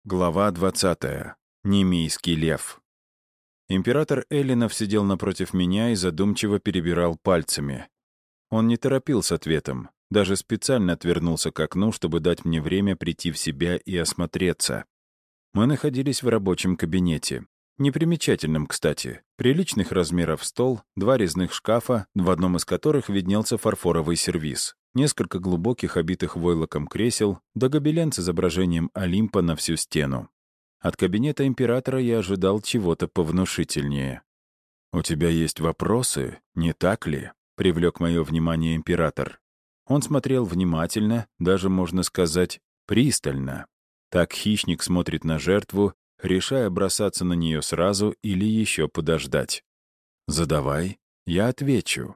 Глава 20. Немийский лев. Император Эллинов сидел напротив меня и задумчиво перебирал пальцами. Он не торопил с ответом, даже специально отвернулся к окну, чтобы дать мне время прийти в себя и осмотреться. Мы находились в рабочем кабинете. Непримечательном, кстати. Приличных размеров стол, два резных шкафа, в одном из которых виднелся фарфоровый сервиз, несколько глубоких, обитых войлоком кресел, да гобелен с изображением Олимпа на всю стену. От кабинета императора я ожидал чего-то повнушительнее. «У тебя есть вопросы, не так ли?» — привлек мое внимание император. Он смотрел внимательно, даже, можно сказать, пристально. Так хищник смотрит на жертву, решая бросаться на нее сразу или еще подождать. «Задавай, я отвечу».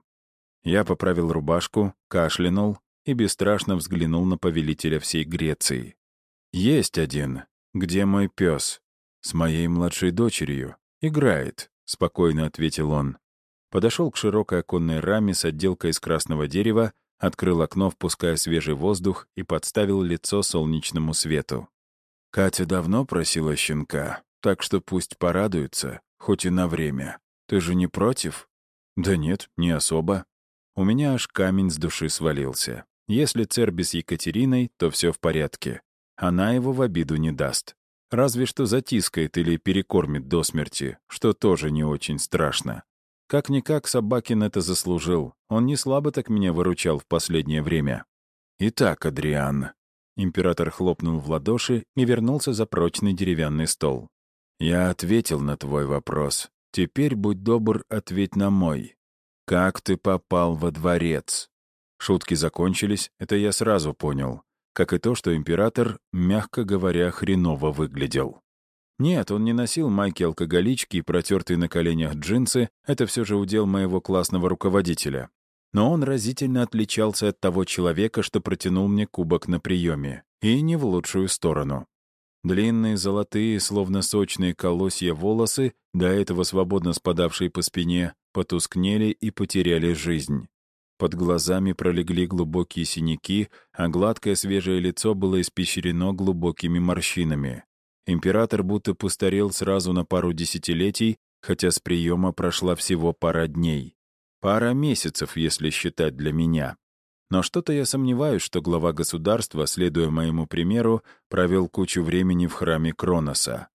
Я поправил рубашку, кашлянул и бесстрашно взглянул на повелителя всей Греции. «Есть один. Где мой пес?» «С моей младшей дочерью. Играет», — спокойно ответил он. Подошел к широкой оконной раме с отделкой из красного дерева, открыл окно, впуская свежий воздух, и подставил лицо солнечному свету. «Катя давно просила щенка, так что пусть порадуется, хоть и на время. Ты же не против?» «Да нет, не особо». У меня аж камень с души свалился. Если Цербис с Екатериной, то все в порядке. Она его в обиду не даст. Разве что затискает или перекормит до смерти, что тоже не очень страшно. Как-никак Собакин это заслужил. Он не слабо так меня выручал в последнее время. «Итак, Адриан». Император хлопнул в ладоши и вернулся за прочный деревянный стол. «Я ответил на твой вопрос. Теперь, будь добр, ответь на мой. Как ты попал во дворец?» Шутки закончились, это я сразу понял. Как и то, что император, мягко говоря, хреново выглядел. Нет, он не носил майки-алкоголички и протертые на коленях джинсы, это все же удел моего классного руководителя. Но он разительно отличался от того человека, что протянул мне кубок на приеме, и не в лучшую сторону. Длинные, золотые, словно сочные колосья волосы, до этого свободно спадавшие по спине, потускнели и потеряли жизнь. Под глазами пролегли глубокие синяки, а гладкое свежее лицо было испещрено глубокими морщинами. Император будто постарел сразу на пару десятилетий, хотя с приема прошла всего пара дней. Пара месяцев, если считать для меня. Но что-то я сомневаюсь, что глава государства, следуя моему примеру, провел кучу времени в храме Кроноса.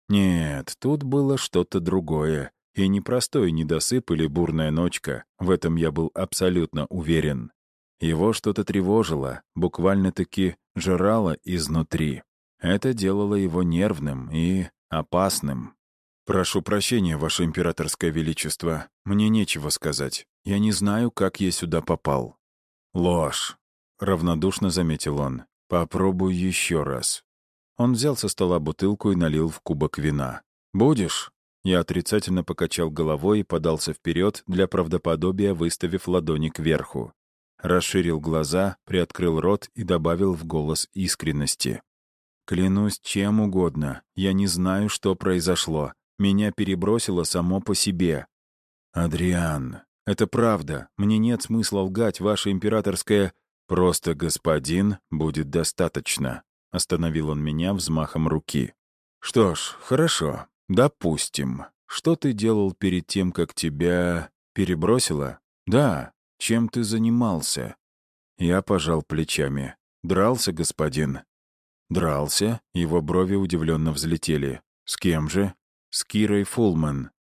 Нет, тут было что-то другое. И не простой недосып или бурная ночка, в этом я был абсолютно уверен. Его что-то тревожило, буквально-таки жрало изнутри. Это делало его нервным и опасным. «Прошу прощения, Ваше Императорское Величество, мне нечего сказать. Я не знаю, как я сюда попал». «Ложь», — равнодушно заметил он. «Попробуй еще раз». Он взял со стола бутылку и налил в кубок вина. «Будешь?» Я отрицательно покачал головой и подался вперед, для правдоподобия выставив ладони кверху. Расширил глаза, приоткрыл рот и добавил в голос искренности. «Клянусь чем угодно, я не знаю, что произошло. Меня перебросило само по себе». «Адриан, это правда. Мне нет смысла лгать, ваше императорское...» «Просто господин будет достаточно», — остановил он меня взмахом руки. «Что ж, хорошо. Допустим. Что ты делал перед тем, как тебя перебросило? Да. Чем ты занимался?» Я пожал плечами. «Дрался, господин?» «Дрался?» Его брови удивленно взлетели. «С кем же?» «С Кирой Фулман».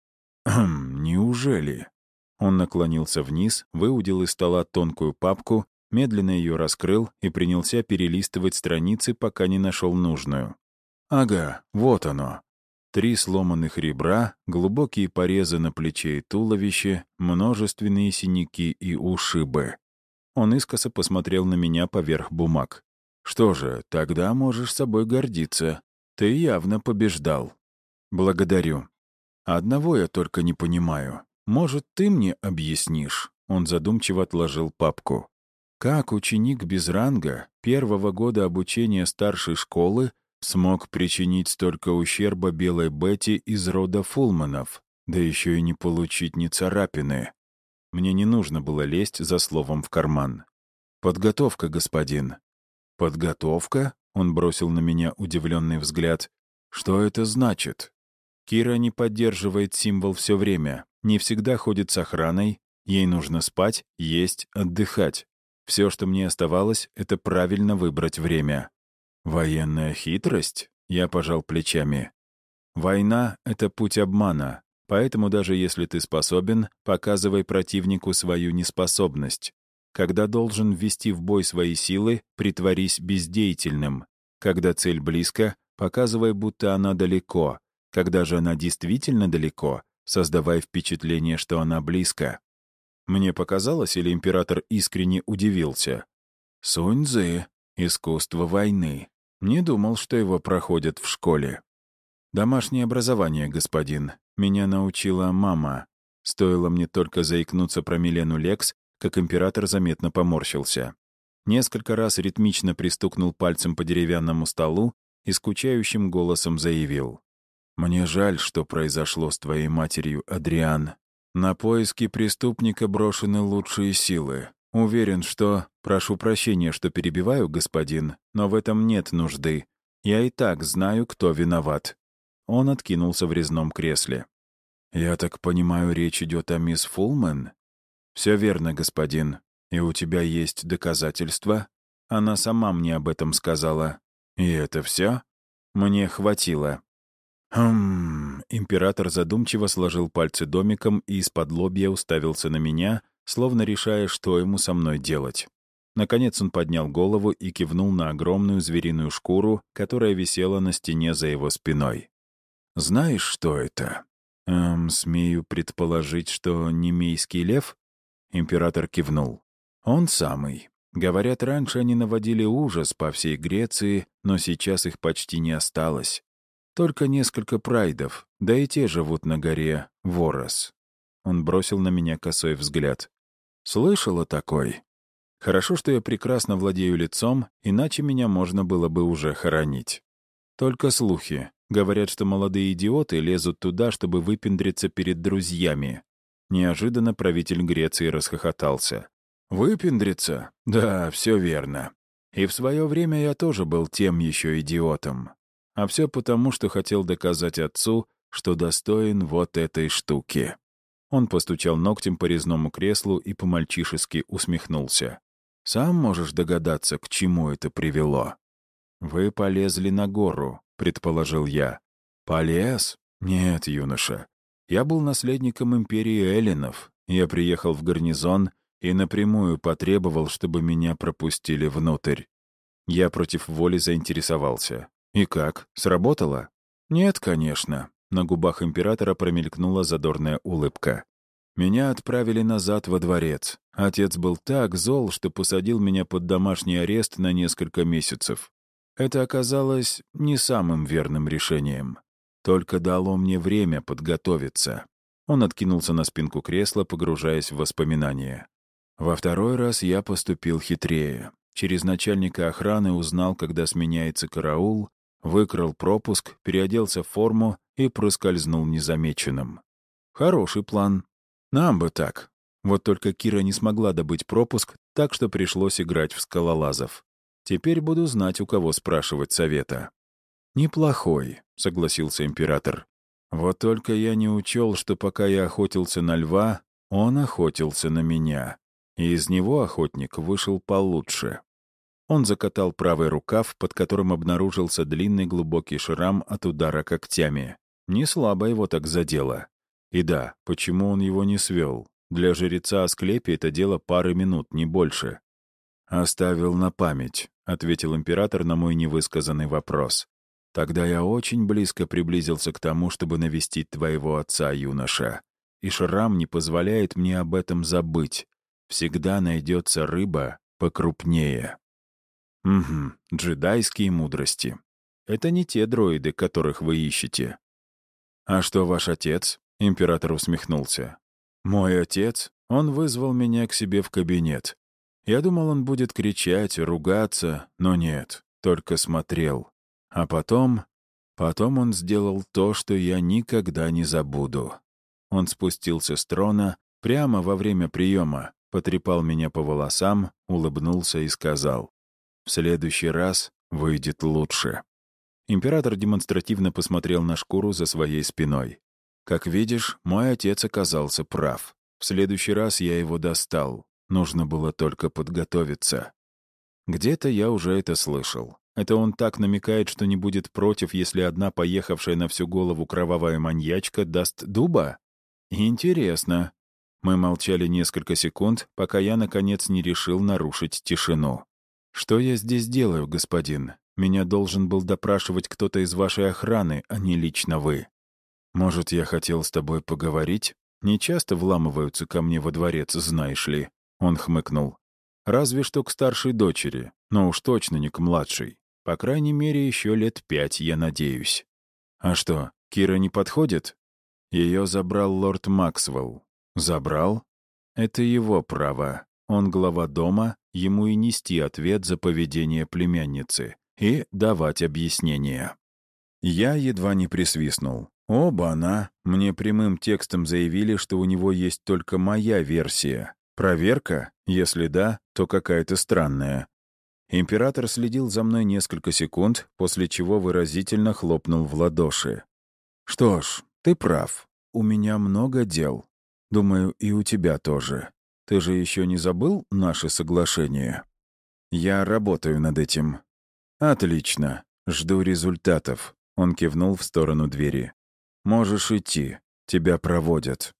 Неужели?» Он наклонился вниз, выудил из стола тонкую папку, медленно ее раскрыл и принялся перелистывать страницы, пока не нашел нужную. «Ага, вот оно». 3 сломанных ребра, глубокие порезы на плече и туловище, множественные синяки и ушибы. Он искоса посмотрел на меня поверх бумаг. «Что же, тогда можешь собой гордиться. Ты явно побеждал». «Благодарю. Одного я только не понимаю. Может, ты мне объяснишь?» Он задумчиво отложил папку. «Как ученик без ранга, 1-го года обучения старшей школы, смог причинить столько ущерба белой Бетти из рода Фулманов, да еще и не получить ни царапины?» Мне не нужно было лезть за словом в карман. «Подготовка, господин». «Подготовка?» — он бросил на меня удивленный взгляд. Что это значит? Кира не поддерживает символ все время, не всегда ходит с охраной, ей нужно спать, есть, отдыхать. Все, что мне оставалось, это правильно выбрать время. Военная хитрость? Я пожал плечами. Война — это путь обмана, поэтому даже если ты способен, показывай противнику свою неспособность. Когда должен ввести в бой свои силы, притворись бездеятельным. Когда цель близко, показывай, будто она далеко. Когда же она действительно далеко, создавай впечатление, что она близко. Мне показалось, или император искренне удивился? Сунь-цзы, искусство войны. Не думал, что его проходят в школе. Домашнее образование, господин. Меня научила мама. Стоило мне только заикнуться про Милену Лекс, как император заметно поморщился. Несколько раз ритмично пристукнул пальцем по деревянному столу и скучающим голосом заявил. «Мне жаль, что произошло с твоей матерью, Адриан. На поиски преступника брошены лучшие силы. Уверен, что... Прошу прощения, что перебиваю, господин, но в этом нет нужды. Я и так знаю, кто виноват». Он откинулся в резном кресле. «Я так понимаю, речь идет о мисс Фулман?» «Все верно, господин. И у тебя есть доказательства?» Она сама мне об этом сказала. «И это все?» «Мне хватило». Император задумчиво сложил пальцы домиком и из-под лобья уставился на меня, словно решая, что ему со мной делать. Наконец он поднял голову и кивнул на огромную звериную шкуру, которая висела на стене за его спиной. «Знаешь, что это?» «Смею предположить, что немейский лев?» Император кивнул. «Он самый. Говорят, раньше они наводили ужас по всей Греции, но сейчас их почти не осталось. Только несколько прайдов, да и те живут на горе Ворос». Он бросил на меня косой взгляд. «Слышал о такой? Хорошо, что я прекрасно владею лицом, иначе меня можно было бы уже хоронить. Только слухи. Говорят, что молодые идиоты лезут туда, чтобы выпендриться перед друзьями». Неожиданно правитель Греции расхохотался. «Выпендриться? Да, все верно. И в свое время я тоже был тем еще идиотом. А все потому, что хотел доказать отцу, что достоин вот этой штуки». Он постучал ногтем по резному креслу и по-мальчишески усмехнулся. «Сам можешь догадаться, к чему это привело?» «Вы полезли на гору», — предположил я. «Полез? Нет, юноша. Я был наследником империи эллинов. Я приехал в гарнизон и напрямую потребовал, чтобы меня пропустили внутрь. Я против воли заинтересовался. И как, сработало? Нет, конечно. На губах императора промелькнула задорная улыбка. Меня отправили назад во дворец. Отец был так зол, что посадил меня под домашний арест на несколько месяцев. Это оказалось не самым верным решением. Только дало мне время подготовиться. Он откинулся на спинку кресла, погружаясь в воспоминания. Во второй раз я поступил хитрее. Через начальника охраны узнал, когда сменяется караул, выкрал пропуск, переоделся в форму и проскользнул незамеченным. Хороший план. Нам бы так. Вот только Кира не смогла добыть пропуск, так что пришлось играть в скалолазов. Теперь буду знать, у кого спрашивать совета. «Неплохой», — согласился император. «Вот только я не учел, что пока я охотился на льва, он охотился на меня. И из него охотник вышел получше». Он закатал правый рукав, под которым обнаружился длинный глубокий шрам от удара когтями. Не слабо его так задело. И да, почему он его не свел? Для жреца Асклепия это дело пары минут, не больше. «Оставил на память», — ответил император на мой невысказанный вопрос. «Тогда я очень близко приблизился к тому, чтобы навестить твоего отца, юноша. И шрам не позволяет мне об этом забыть. Всегда найдется рыба покрупнее». Угу, джедайские мудрости. Это не те дроиды, которых вы ищете. «А что ваш отец?» — император усмехнулся. «Мой отец? Он вызвал меня к себе в кабинет. Я думал, он будет кричать, ругаться, но нет, только смотрел. А потом он сделал то, что я никогда не забуду. Он спустился с трона прямо во время приема, потрепал меня по волосам, улыбнулся и сказал: «В следующий раз выйдет лучше». Император демонстративно посмотрел на шкуру за своей спиной. «Как видишь, мой отец оказался прав. В следующий раз я его достал. Нужно было только подготовиться». Где-то я уже это слышал. Это он так намекает, что не будет против, если одна поехавшая на всю голову кровавая маньячка даст дуба? Интересно. Мы молчали несколько секунд, пока я, наконец, не решил нарушить тишину. «Что я здесь делаю, господин? Меня должен был допрашивать кто-то из вашей охраны, а не лично вы. Может, я хотел с тобой поговорить? Не часто вламываются ко мне во дворец, знаешь ли?» Он хмыкнул. «Разве что к старшей дочери, но уж точно не к младшей. По крайней мере, еще лет 5, я надеюсь». «А что, Кира не подходит?» Ее забрал лорд Максвелл. «Забрал?» «Это его право. Он глава дома, ему и нести ответ за поведение племянницы и давать объяснения». Я едва не присвистнул. Оба-на! Мне прямым текстом заявили, что у него есть только моя версия. Проверка? Если да, то какая-то странная. Император следил за мной несколько секунд, после чего выразительно хлопнул в ладоши. «Что ж, ты прав. У меня много дел. Думаю, и у тебя тоже. Ты же еще не забыл наше соглашение?» «Я работаю над этим». «Отлично. Жду результатов». Он кивнул в сторону двери. «Можешь идти. Тебя проводят».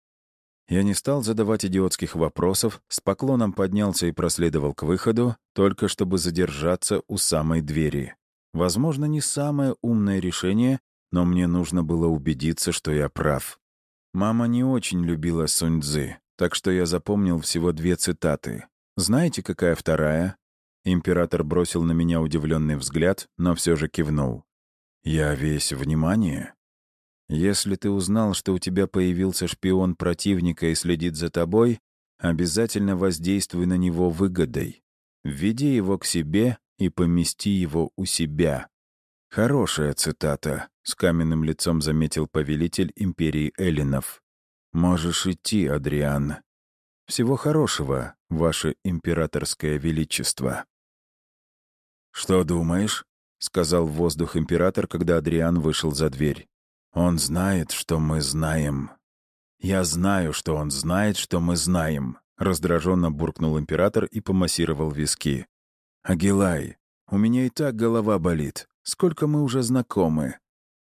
Я не стал задавать идиотских вопросов, с поклоном поднялся и проследовал к выходу, только чтобы задержаться у самой двери. Возможно, не самое умное решение, но мне нужно было убедиться, что я прав. Мама не очень любила Сунь-цзы, так что я запомнил всего 2 цитаты. Знаете, какая вторая? Император бросил на меня удивленный взгляд, но все же кивнул. «Я весь внимание». «Если ты узнал, что у тебя появился шпион противника и следит за тобой, обязательно воздействуй на него выгодой. Введи его к себе и помести его у себя». «Хорошая цитата», — с каменным лицом заметил повелитель империи эллинов. «Можешь идти, Адриан. Всего хорошего, ваше императорское величество». «Что думаешь?» — сказал в воздух император, когда Адриан вышел за дверь. «Он знает, что мы знаем». «Я знаю, что он знает, что мы знаем», — раздраженно буркнул император и помассировал виски. «Агилай, у меня и так голова болит. Сколько мы уже знакомы?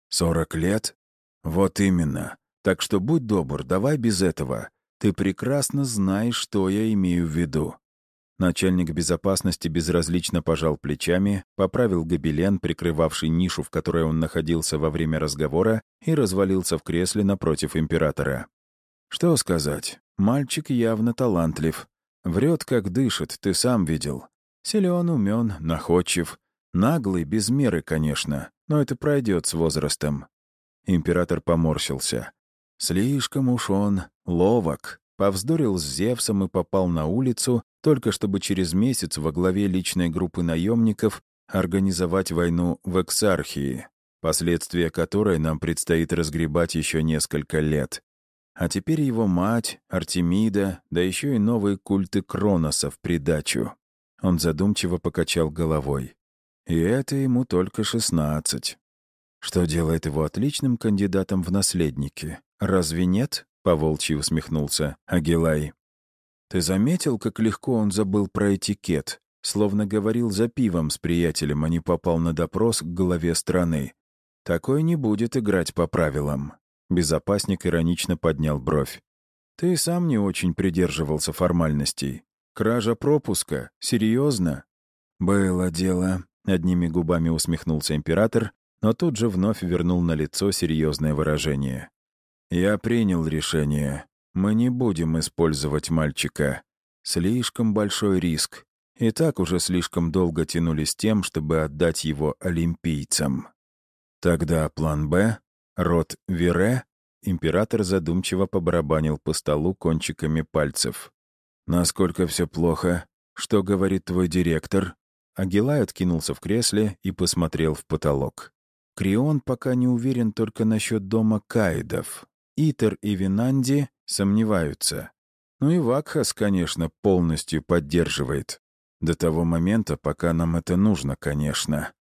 40 лет? Вот именно. Так что будь добр, давай без этого. Ты прекрасно знаешь, что я имею в виду». Начальник безопасности безразлично пожал плечами, поправил гобелен, прикрывавший нишу, в которой он находился во время разговора, и развалился в кресле напротив императора. «Что сказать? Мальчик явно талантлив. Врет, как дышит, ты сам видел. Силен, умен, находчив. Наглый, без меры, конечно, но это пройдет с возрастом». Император поморщился. «Слишком уж он ловок. Повздорил с Зевсом и попал на улицу, только чтобы через месяц во главе личной группы наемников организовать войну в Эксархии, последствия которой нам предстоит разгребать еще несколько лет. А теперь его мать, Артемида, да еще и новые культы Кроноса в придачу». Он задумчиво покачал головой. И это ему только 16. Что делает его отличным кандидатом в наследники? Разве нет? Поволчьи усмехнулся Агилай. «Ты заметил, как легко он забыл про этикет? Словно говорил за пивом с приятелем, а не попал на допрос к главе страны. Такой не будет играть по правилам». Безопасник иронично поднял бровь. «Ты сам не очень придерживался формальностей. Кража пропуска? Серьезно?» «Было дело», — одними губами усмехнулся император, но тут же вновь вернул на лицо серьезное выражение. «Я принял решение. Мы не будем использовать мальчика. Слишком большой риск. И так уже слишком долго тянули с тем, чтобы отдать его олимпийцам». «Тогда план «Б»? Род Вире?» Император задумчиво побарабанил по столу кончиками пальцев. «Насколько все плохо? Что говорит твой директор?» Агилай откинулся в кресле и посмотрел в потолок. «Крион пока не уверен только насчет дома Каидов. Итер и Винанди сомневаются. Ну и Вакхас, конечно, полностью поддерживает. До того момента, пока нам это нужно, конечно.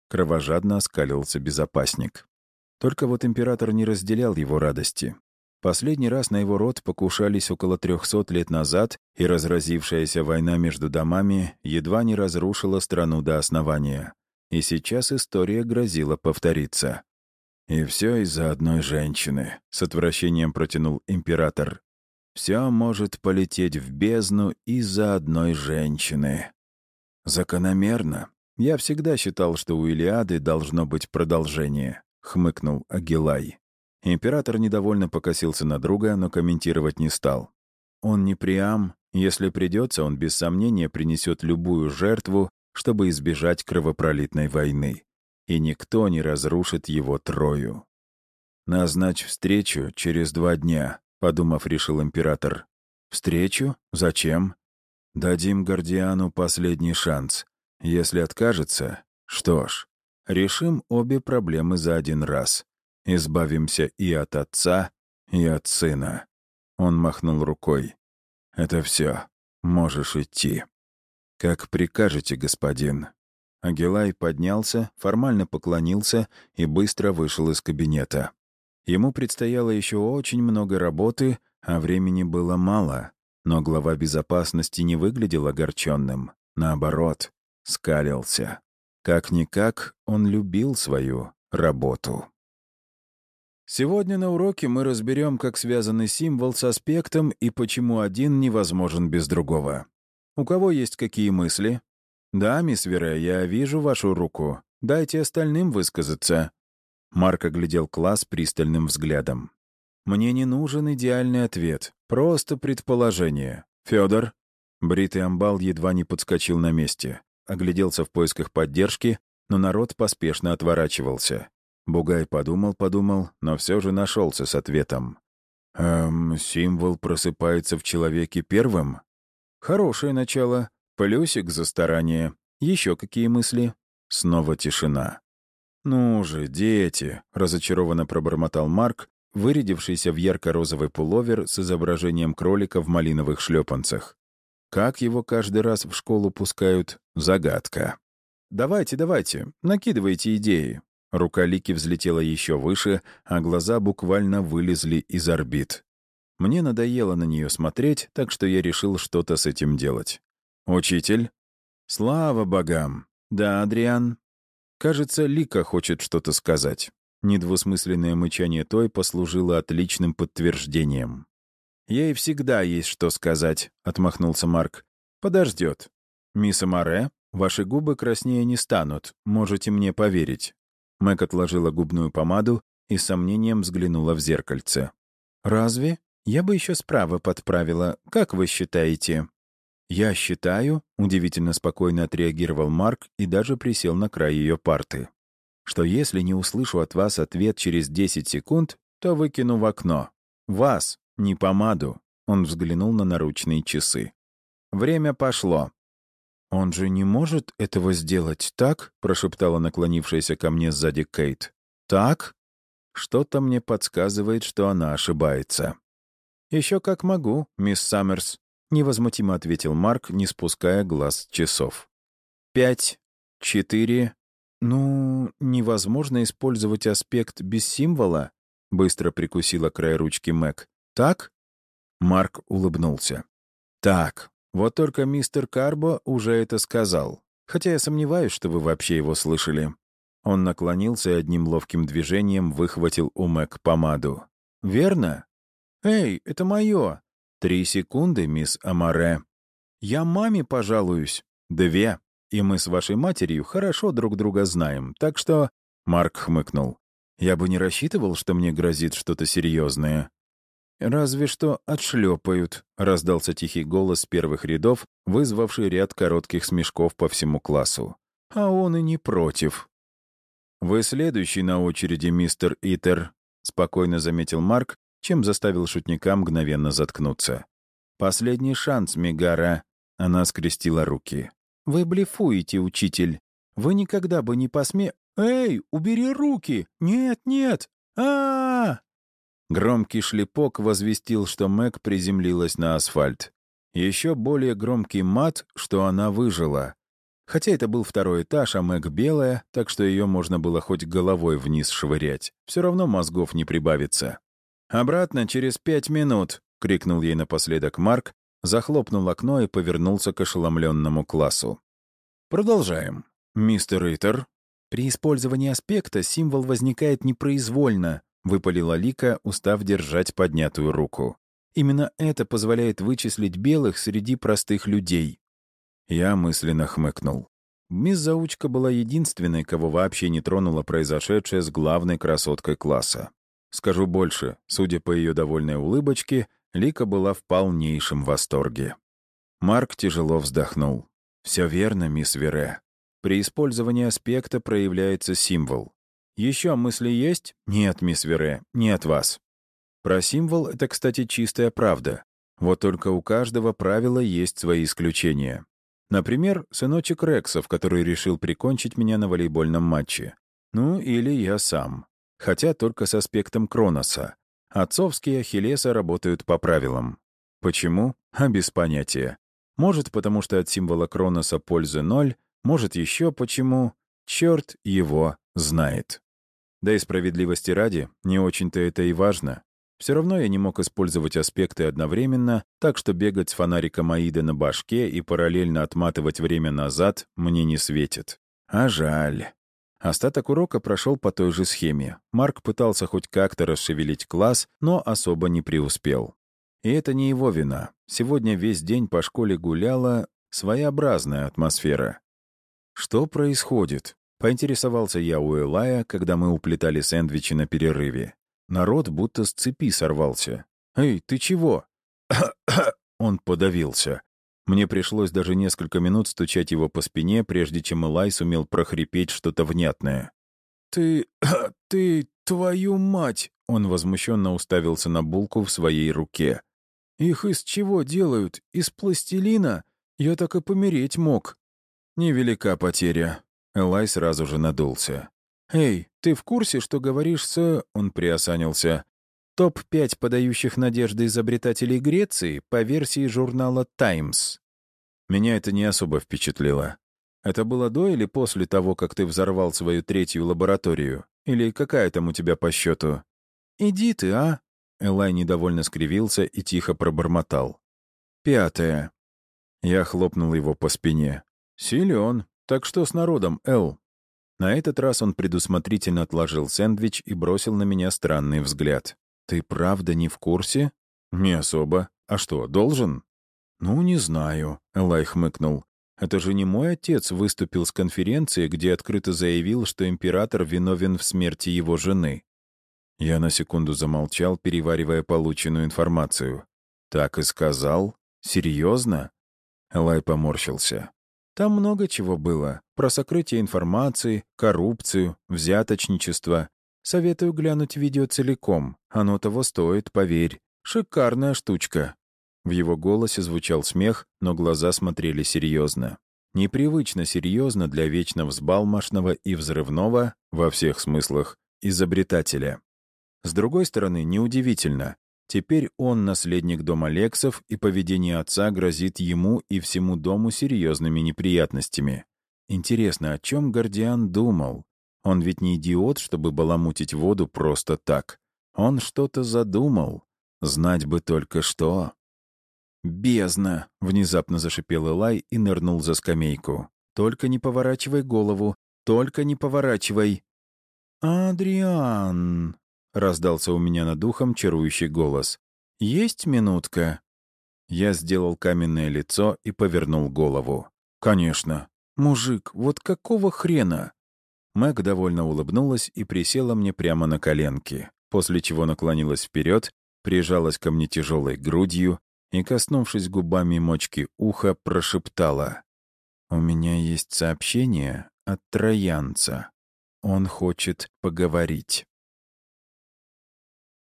— кровожадно оскалился безопасник. Только вот император не разделял его радости. Последний раз на его род покушались около 300 лет назад, и разразившаяся война между домами едва не разрушила страну до основания. И сейчас история грозила повториться. «И все из-за одной женщины», — с отвращением протянул император. «Все может полететь в бездну из-за одной женщины». «Закономерно. Я всегда считал, что у Илиады должно быть продолжение», — хмыкнул Агилай. Император недовольно покосился на друга, но комментировать не стал. «Он не Приам. Если придется, он без сомнения принесет любую жертву, чтобы избежать кровопролитной войны. И никто не разрушит его Трою». «Назначь встречу через 2 дня», — подумав, решил император. «Встречу? Зачем?» «Дадим Гордиану последний шанс. Если откажется, что ж, решим обе проблемы за один раз. Избавимся и от отца, и от сына». Он махнул рукой. «Это все. Можешь идти». «Как прикажете, господин». Агилай поднялся, формально поклонился и быстро вышел из кабинета. Ему предстояло еще очень много работы, а времени было мало. Но глава безопасности не выглядел огорченным. Наоборот, скалился. Как-никак он любил свою работу. Сегодня на уроке мы разберем, как связаны символ с аспектом и почему один невозможен без другого. У кого есть какие мысли? Да, мисс Вере, я вижу вашу руку. Дайте остальным высказаться. Марк оглядел класс пристальным взглядом. Мне не нужен идеальный ответ, просто предположение. Федор? Бритый амбал едва не подскочил на месте. Огляделся в поисках поддержки, но народ поспешно отворачивался. Бугай подумал, но все же нашелся с ответом. Символ просыпается в человеке первым? Хорошее начало. Плюсик за старание. Еще какие мысли? Снова тишина. «Ну же, дети!» — разочарованно пробормотал Марк, вырядившийся в ярко-розовый пуловер с изображением кролика в малиновых шлепанцах. Как его каждый раз в школу пускают — загадка. «Давайте, накидывайте идеи». Рука Лики взлетела еще выше, а глаза буквально вылезли из орбит. Мне надоело на нее смотреть, так что я решил что-то с этим делать. «Учитель?» «Слава богам!» «Да, Адриан?» Кажется, Лика хочет что-то сказать. Недвусмысленное мычание той послужило отличным подтверждением. «Ей всегда есть что сказать», — отмахнулся Марк. «Подождет. Мисс Амаре, ваши губы краснее не станут, можете мне поверить». Мэг отложила губную помаду и с сомнением взглянула в зеркальце. «Разве? Я бы еще справа подправила. Как вы считаете?» «Я считаю», — удивительно спокойно отреагировал Марк и даже присел на край ее парты, «что если не услышу от вас ответ через 10 секунд, то выкину в окно. Вас, не помаду». Он взглянул на наручные часы. «Время пошло». «Он же не может этого сделать, так?» — прошептала наклонившаяся ко мне сзади Кейт. «Так?» Что-то мне подсказывает, что она ошибается. «Еще как могу, мисс Саммерс», — невозмутимо ответил Марк, не спуская глаз с часов. 5, 4. «Ну, невозможно использовать аспект без символа?» — быстро прикусила край ручки Мэг. «Так?» Марк улыбнулся. «Так, вот только мистер Карбо уже это сказал. Хотя я сомневаюсь, что вы вообще его слышали». Он наклонился и одним ловким движением выхватил у Мэг помаду. «Верно?» «Эй, это мое!» 3 секунды, мисс Амаре. «Я маме пожалуюсь». 2. И мы с вашей матерью хорошо друг друга знаем, так что...» Марк хмыкнул. «Я бы не рассчитывал, что мне грозит что-то серьезное». «Разве что отшлепают», — раздался тихий голос с первых рядов, вызвавший ряд коротких смешков по всему классу. «А он и не против». «Вы следующий на очереди, мистер Итер», — спокойно заметил Марк, чем заставил шутника мгновенно заткнуться. «Последний шанс, Мегара», — она скрестила руки. «Вы блефуете, учитель. Вы никогда бы не «Эй, убери руки! Нет, нет! а Громкий шлепок возвестил, что Мэг приземлилась на асфальт. Еще более громкий мат, что она выжила. Хотя это был второй этаж, а Мэг белая, так что ее можно было хоть головой вниз швырять. Все равно мозгов не прибавится. «Обратно через 5 минут!» — крикнул ей напоследок Марк, захлопнул окно и повернулся к ошеломленному классу. «Продолжаем. Мистер Риттер». «При использовании аспекта символ возникает непроизвольно», — выпалила Лика, устав держать поднятую руку. «Именно это позволяет вычислить белых среди простых людей». Я мысленно хмыкнул. Мисс Заучка была единственной, кого вообще не тронуло произошедшее с главной красоткой класса. Скажу больше, судя по ее довольной улыбочке, Лика была в полнейшем восторге. Марк тяжело вздохнул. «Все верно, мисс Вере. При использовании аспекта проявляется символ. Еще мысли есть? Нет, мисс Вере, не от вас. Про символ это, кстати, чистая правда. Вот только у каждого правила есть свои исключения. Например, сыночек Рексов, который решил прикончить меня на волейбольном матче. Ну, или я сам. Хотя только с аспектом Кроноса. Отцовские Ахиллеса работают по правилам. Почему? А без понятия. Может, потому что от символа Кроноса пользы 0, может, еще почему. Черт его знает. Да и справедливости ради, не очень-то это и важно. Все равно я не мог использовать аспекты одновременно, так что бегать с фонариком Аида на башке и параллельно отматывать время назад мне не светит. А жаль. Остаток урока прошел по той же схеме. Марк пытался хоть как-то расшевелить класс, но особо не преуспел. И это не его вина. Сегодня весь день по школе гуляла своеобразная атмосфера. «Что происходит?» — поинтересовался я у Элая, когда мы уплетали сэндвичи на перерыве. Народ будто с цепи сорвался. «Эй, ты чего?» Он подавился. Мне пришлось даже несколько минут стучать его по спине, прежде чем Элай сумел прохрипеть что-то внятное. «Ты, твою мать!» Он возмущенно уставился на булку в своей руке. «Их из чего делают? Из пластилина? Я так и помереть мог». «Невелика потеря». Элай сразу же надулся. «Эй, ты в курсе, что говоришь с...» Он приосанился. «Топ-5 подающих надежды изобретателей Греции по версии журнала «Таймс». Меня это не особо впечатлило. Это было до или после того, как ты взорвал свою третью лабораторию? Или какая там у тебя по счету? «Иди ты, а?» Элай недовольно скривился и тихо пробормотал. «5». Я хлопнул его по спине. «Силен. Так что с народом, Эл?» На этот раз он предусмотрительно отложил сэндвич и бросил на меня странный взгляд. «Ты правда не в курсе?» «Не особо. А что, должен?» «Ну, не знаю», — Элай хмыкнул. «Это же не мой отец выступил с конференции, где открыто заявил, что император виновен в смерти его жены». Я на секунду замолчал, переваривая полученную информацию. «Так и сказал? Серьезно?» Элай поморщился. «Там много чего было. Про сокрытие информации, коррупцию, взяточничество. Советую глянуть видео целиком. Оно того стоит, поверь. Шикарная штучка». В его голосе звучал смех, но глаза смотрели серьезно. Непривычно серьезно для вечно взбалмошного и взрывного, во всех смыслах, изобретателя. С другой стороны, неудивительно. Теперь он наследник дома Лексов, и поведение отца грозит ему и всему дому серьезными неприятностями. Интересно, о чем Гордиан думал? Он ведь не идиот, чтобы баламутить воду просто так. Он что-то задумал. Знать бы только что. «Бездна!» — внезапно зашипел Элай и нырнул за скамейку. «Только не поворачивай голову! Только не поворачивай!» «Адриан!» — раздался у меня над ухом чарующий голос. «Есть минутка?» Я сделал каменное лицо и повернул голову. «Конечно! Мужик, вот какого хрена?» Мэг довольно улыбнулась и присела мне прямо на коленки, после чего наклонилась вперед, прижалась ко мне тяжелой грудью и, коснувшись губами мочки уха, прошептала. «У меня есть сообщение от троянца. Он хочет поговорить».